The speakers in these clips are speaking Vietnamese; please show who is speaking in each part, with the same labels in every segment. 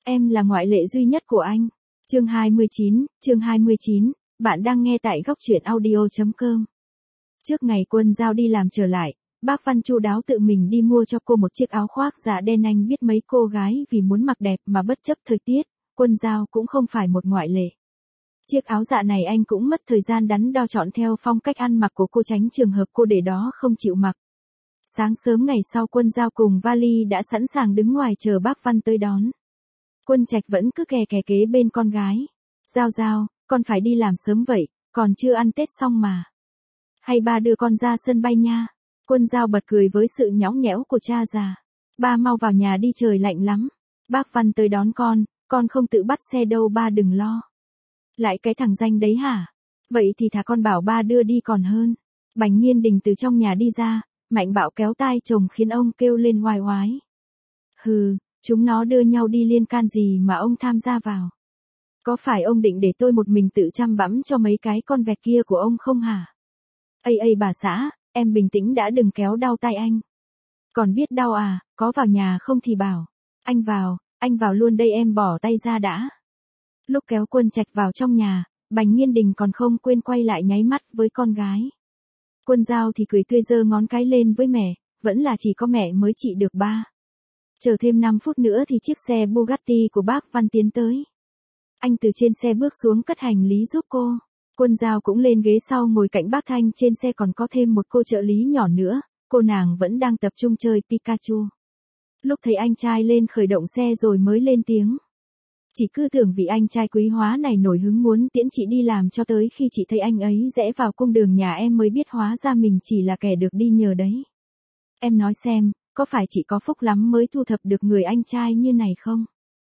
Speaker 1: Em là ngoại lệ duy nhất của anh. Chương 29, bạn đang nghe tại góc truyện audio.com. Trước ngày Quân Giao đi làm trở lại, bác Văn chu đáo tự mình đi mua cho cô một chiếc áo khoác dạ đen. Anh biết mấy cô gái vì muốn mặc đẹp mà bất chấp thời tiết, Quân Giao cũng không phải một ngoại lệ. Chiếc áo dạ này anh cũng mất thời gian đắn đo chọn theo phong cách ăn mặc của cô, tránh trường hợp cô để đó không chịu mặc. Sáng sớm ngày sau, Quân Giao cùng vali đã sẵn sàng đứng ngoài chờ bác Văn tới đón. Quân Trạch vẫn cứ kè kè kế bên con gái. Giao, con phải đi làm sớm vậy, còn chưa ăn Tết xong mà. Hay ba đưa con ra sân bay nha. Quân Giao bật cười với sự nhõng nhẽo của cha già. Ba mau vào nhà đi, trời lạnh lắm. Bác Văn tới đón con không tự bắt xe đâu, ba đừng lo. Lại cái thằng danh đấy hả? Vậy thì thà con bảo ba đưa đi còn hơn. Bành Nghiên Đình từ trong nhà đi ra, mạnh bạo kéo tai chồng khiến ông kêu lên oai oái. Hừ, chúng nó đưa nhau đi liên can gì mà ông tham gia vào? Có phải ông định để tôi một mình tự chăm bẵm cho mấy cái con vẹt kia của ông không hả? Ây bà xã, em bình tĩnh đã, đừng kéo đau tay anh. Còn biết đau à, có vào nhà không thì bảo. Anh vào luôn đây, em bỏ tay ra đã. Lúc kéo Quân Trạch vào trong nhà, Bành Nghiên Đình còn không quên quay lại nháy mắt với con gái. Quân Giao thì cười tươi giơ ngón cái lên với mẹ, vẫn là chỉ có mẹ mới trị được ba. Chờ thêm 5 phút nữa thì chiếc xe Bugatti của bác Văn tiến tới. Anh từ trên xe bước xuống cất hành lý giúp cô. Quân Giao cũng lên ghế sau ngồi cạnh bác Thanh, trên xe còn có thêm một cô trợ lý nhỏ nữa, cô nàng vẫn đang tập trung chơi Pikachu. Lúc thấy anh trai lên khởi động xe rồi mới lên tiếng. Chị cứ tưởng vì anh trai quý hóa này nổi hứng muốn tiễn chị đi làm, cho tới khi chị thấy anh ấy rẽ vào cung đường nhà em mới biết hóa ra mình chỉ là kẻ được đi nhờ đấy. Em nói xem, có phải chị có phúc lắm mới thu thập được người anh trai như này không?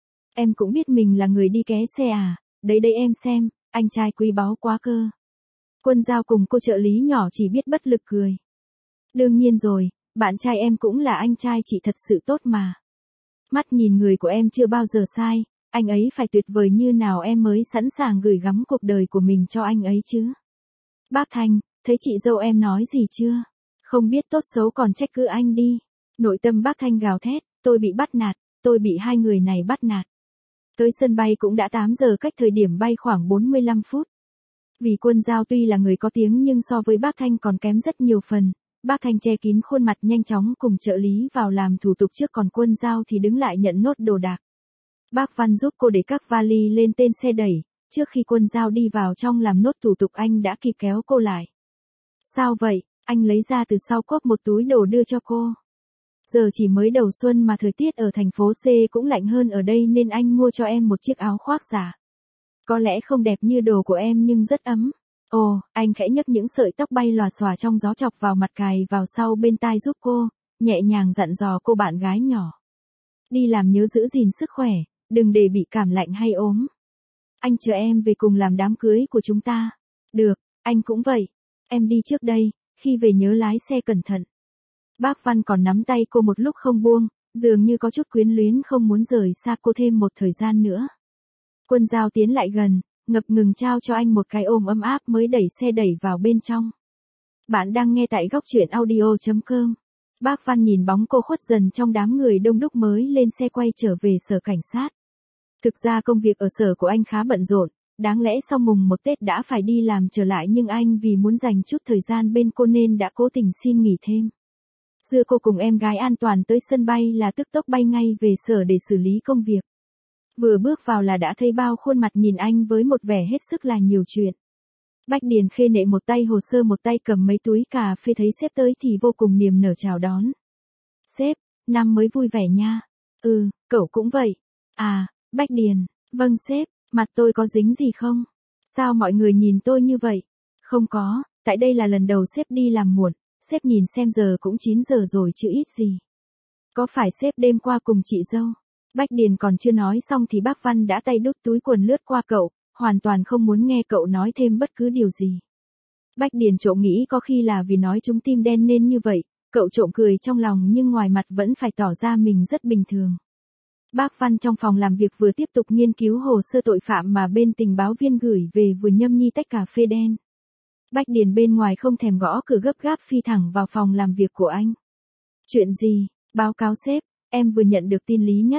Speaker 1: Em cũng biết mình là người đi ké xe à, đấy em xem, anh trai quý báu quá cơ. Quân Giao cùng cô trợ lý nhỏ chỉ biết bất lực cười. Đương nhiên rồi, bạn trai em cũng là anh trai chị thật sự tốt mà. Mắt nhìn người của em chưa bao giờ sai, anh ấy phải tuyệt vời như nào em mới sẵn sàng gửi gắm cuộc đời của mình cho anh ấy chứ. Bác Thanh, thấy chị dâu em nói gì chưa? Không biết tốt xấu còn trách cứ anh đi. Nội tâm bác Thanh gào thét, tôi bị bắt nạt, tôi bị hai người này bắt nạt. Tới sân bay cũng đã 8 giờ, cách thời điểm bay khoảng 45 phút. Vì Quân Giao tuy là người có tiếng nhưng so với bác Thanh còn kém rất nhiều phần. Bác Thanh che kín khuôn mặt nhanh chóng cùng trợ lý vào làm thủ tục trước, còn Quân Giao thì đứng lại nhận nốt đồ đạc. Bác Văn giúp cô để các vali lên tên xe đẩy, trước khi Quân Giao đi vào trong làm nốt thủ tục anh đã kịp kéo cô lại. Sao vậy? Anh lấy ra từ sau cốp một túi đồ đưa cho cô. Giờ chỉ mới đầu xuân mà thời tiết ở thành phố C cũng lạnh hơn ở đây nên anh mua cho em một chiếc áo khoác giả. Có lẽ không đẹp như đồ của em nhưng rất ấm. Ồ, anh khẽ nhấc những sợi tóc bay lòa xòa trong gió chọc vào mặt, cài vào sau bên tai giúp cô, nhẹ nhàng dặn dò cô bạn gái nhỏ. Đi làm nhớ giữ gìn sức khỏe, đừng để bị cảm lạnh hay ốm. Anh chờ em về cùng làm đám cưới của chúng ta. Được, anh cũng vậy. Em đi trước đây, khi về nhớ lái xe cẩn thận. Bác Văn còn nắm tay cô một lúc không buông, dường như có chút quyến luyến không muốn rời xa cô thêm một thời gian nữa. Quân Giao tiến lại gần, ngập ngừng trao cho anh một cái ôm ấm áp mới đẩy xe đẩy vào bên trong. Bạn đang nghe tại góc truyện audio.com. Bác Văn nhìn bóng cô khuất dần trong đám người đông đúc mới lên xe quay trở về sở cảnh sát. Thực ra công việc ở sở của anh khá bận rộn, đáng lẽ sau mùng 1 Tết đã phải đi làm trở lại nhưng anh vì muốn dành chút thời gian bên cô nên đã cố tình xin nghỉ thêm. Đưa cô cùng em gái an toàn tới sân bay là tức tốc bay ngay về sở để xử lý công việc. Vừa bước vào là đã thấy bao khuôn mặt nhìn anh với một vẻ hết sức là nhiều chuyện. Bách Điền khê nệ một tay hồ sơ một tay cầm mấy túi cà phê, thấy sếp tới thì vô cùng niềm nở chào đón. Sếp, năm mới vui vẻ nha. Ừ, cậu cũng vậy. À, Bách Điền, vâng sếp, mặt tôi có dính gì không? Sao mọi người nhìn tôi như vậy? Không có, tại đây là lần đầu sếp đi làm muộn, sếp nhìn xem giờ cũng 9 giờ rồi chứ ít gì. Có phải sếp đêm qua cùng chị dâu? Bách Điền còn chưa nói xong thì bác Văn đã tay đút túi quần lướt qua cậu, hoàn toàn không muốn nghe cậu nói thêm bất cứ điều gì. Bách Điền trộm nghĩ có khi là vì nói trúng tim đen nên như vậy, cậu trộm cười trong lòng nhưng ngoài mặt vẫn phải tỏ ra mình rất bình thường. Bác Văn trong phòng làm việc vừa tiếp tục nghiên cứu hồ sơ tội phạm mà bên tình báo viên gửi về, vừa nhâm nhi tách cà phê đen. Bách Điền bên ngoài không thèm gõ cửa, gấp gáp phi thẳng vào phòng làm việc của anh. Chuyện gì? Báo cáo sếp, em vừa nhận được tin Lý Nhất.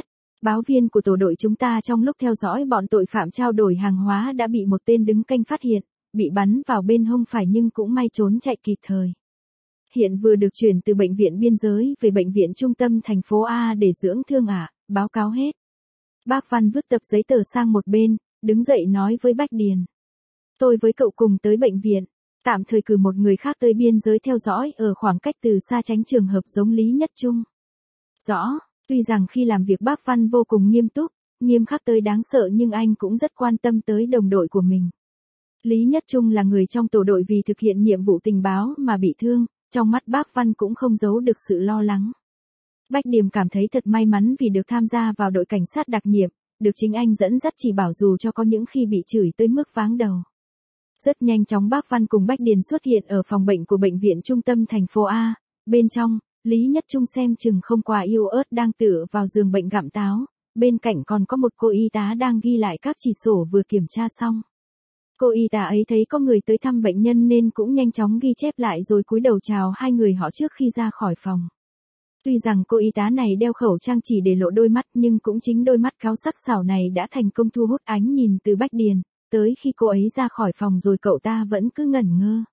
Speaker 1: Báo viên của tổ đội chúng ta trong lúc theo dõi bọn tội phạm trao đổi hàng hóa đã bị một tên đứng canh phát hiện, bị bắn vào bên hông phải nhưng cũng may trốn chạy kịp thời. Hiện vừa được chuyển từ bệnh viện biên giới về bệnh viện trung tâm thành phố A để dưỡng thương ạ, báo cáo hết. Bác Văn vứt tập giấy tờ sang một bên, đứng dậy nói với Bách Điền. Tôi với cậu cùng tới bệnh viện, tạm thời cử một người khác tới biên giới theo dõi ở khoảng cách từ xa tránh trường hợp giống Lý Nhất Trung. Rõ, tuy rằng khi làm việc bác Văn vô cùng nghiêm túc, nghiêm khắc tới đáng sợ nhưng anh cũng rất quan tâm tới đồng đội của mình. Lý Nhất Trung là người trong tổ đội vì thực hiện nhiệm vụ tình báo mà bị thương, trong mắt bác Văn cũng không giấu được sự lo lắng. Bách Điềm cảm thấy thật may mắn vì được tham gia vào đội cảnh sát đặc nhiệm, được chính anh dẫn dắt chỉ bảo dù cho có những khi bị chửi tới mức váng đầu. Rất nhanh chóng bác Văn cùng Bách Điền xuất hiện ở phòng bệnh của bệnh viện trung tâm thành phố A. Bên trong, Lý Nhất Trung xem chừng không quá yếu ớt đang tựa vào giường bệnh gặm táo, bên cạnh còn có một cô y tá đang ghi lại các chỉ sổ vừa kiểm tra xong. Cô y tá ấy thấy có người tới thăm bệnh nhân nên cũng nhanh chóng ghi chép lại rồi cúi đầu chào hai người họ trước khi ra khỏi phòng. Tuy rằng cô y tá này đeo khẩu trang chỉ để lộ đôi mắt nhưng cũng chính đôi mắt cáo sắc sảo này đã thành công thu hút ánh nhìn từ Bách Điền, tới khi cô ấy ra khỏi phòng rồi cậu ta vẫn cứ ngẩn ngơ.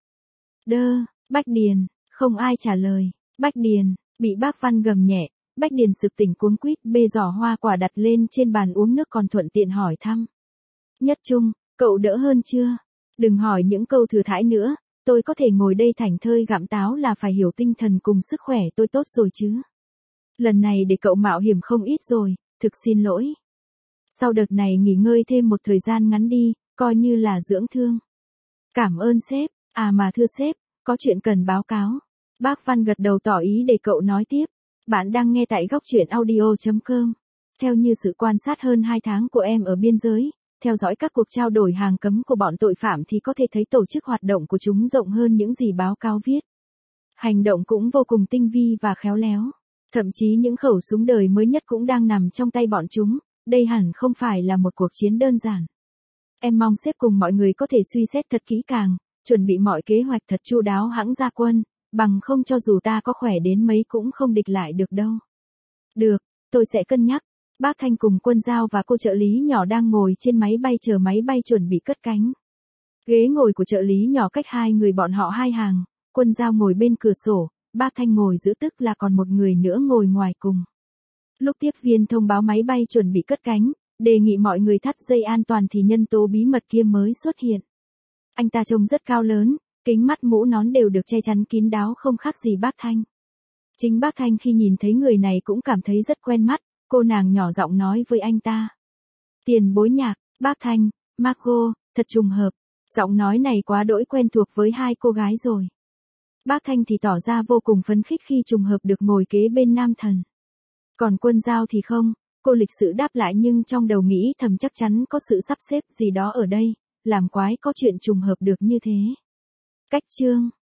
Speaker 1: Bách Điền, không ai trả lời, Bách Điền, bị bác Văn gầm nhẹ, Bách Điền sực tỉnh cuống quýt bê giỏ hoa quả đặt lên trên bàn uống nước còn thuận tiện hỏi thăm. Nhất Trung, cậu đỡ hơn chưa? Đừng hỏi những câu thừa thãi nữa, tôi có thể ngồi đây thảnh thơi gặm táo là phải hiểu tinh thần cùng sức khỏe tôi tốt rồi chứ. Lần này để cậu mạo hiểm không ít rồi, thực xin lỗi. Sau đợt này nghỉ ngơi thêm một thời gian ngắn đi, coi như là dưỡng thương. Cảm ơn sếp, mà thưa sếp, có chuyện cần báo cáo. Bác Văn gật đầu tỏ ý để cậu nói tiếp. Bạn đang nghe tại góc truyện audio.com. Theo như sự quan sát hơn 2 tháng của em ở biên giới, theo dõi các cuộc trao đổi hàng cấm của bọn tội phạm thì có thể thấy tổ chức hoạt động của chúng rộng hơn những gì báo cáo viết. Hành động cũng vô cùng tinh vi và khéo léo. Thậm chí những khẩu súng đời mới nhất cũng đang nằm trong tay bọn chúng, đây hẳn không phải là một cuộc chiến đơn giản. Em mong sếp cùng mọi người có thể suy xét thật kỹ càng, chuẩn bị mọi kế hoạch thật chu đáo hẵng ra quân, bằng không cho dù ta có khỏe đến mấy cũng không địch lại được đâu. Được, tôi sẽ cân nhắc. Bác Thanh cùng Quân Giao và cô trợ lý nhỏ đang ngồi trên máy bay chờ máy bay chuẩn bị cất cánh. Ghế ngồi của trợ lý nhỏ cách hai người bọn họ 2 hàng, Quân Giao ngồi bên cửa sổ, bác Thanh ngồi giữa tức là còn một người nữa ngồi ngoài cùng. Lúc tiếp viên thông báo máy bay chuẩn bị cất cánh, đề nghị mọi người thắt dây an toàn thì nhân tố bí mật kia mới xuất hiện. Anh ta trông rất cao lớn, kính mắt mũ nón đều được che chắn kín đáo không khác gì bác Thanh. Chính bác Thanh khi nhìn thấy người này cũng cảm thấy rất quen mắt, cô nàng nhỏ giọng nói với anh ta. Tiền bối Nhạc, bác Thanh, Margot, thật trùng hợp, giọng nói này quá đỗi quen thuộc với hai cô gái rồi. Bác Thanh thì tỏ ra vô cùng phấn khích khi trùng hợp được ngồi kế bên nam thần. Còn Quân Giao thì không, cô lịch sự đáp lại nhưng trong đầu nghĩ thầm chắc chắn có sự sắp xếp gì đó ở đây, làm quái có chuyện trùng hợp được như thế. Cách chương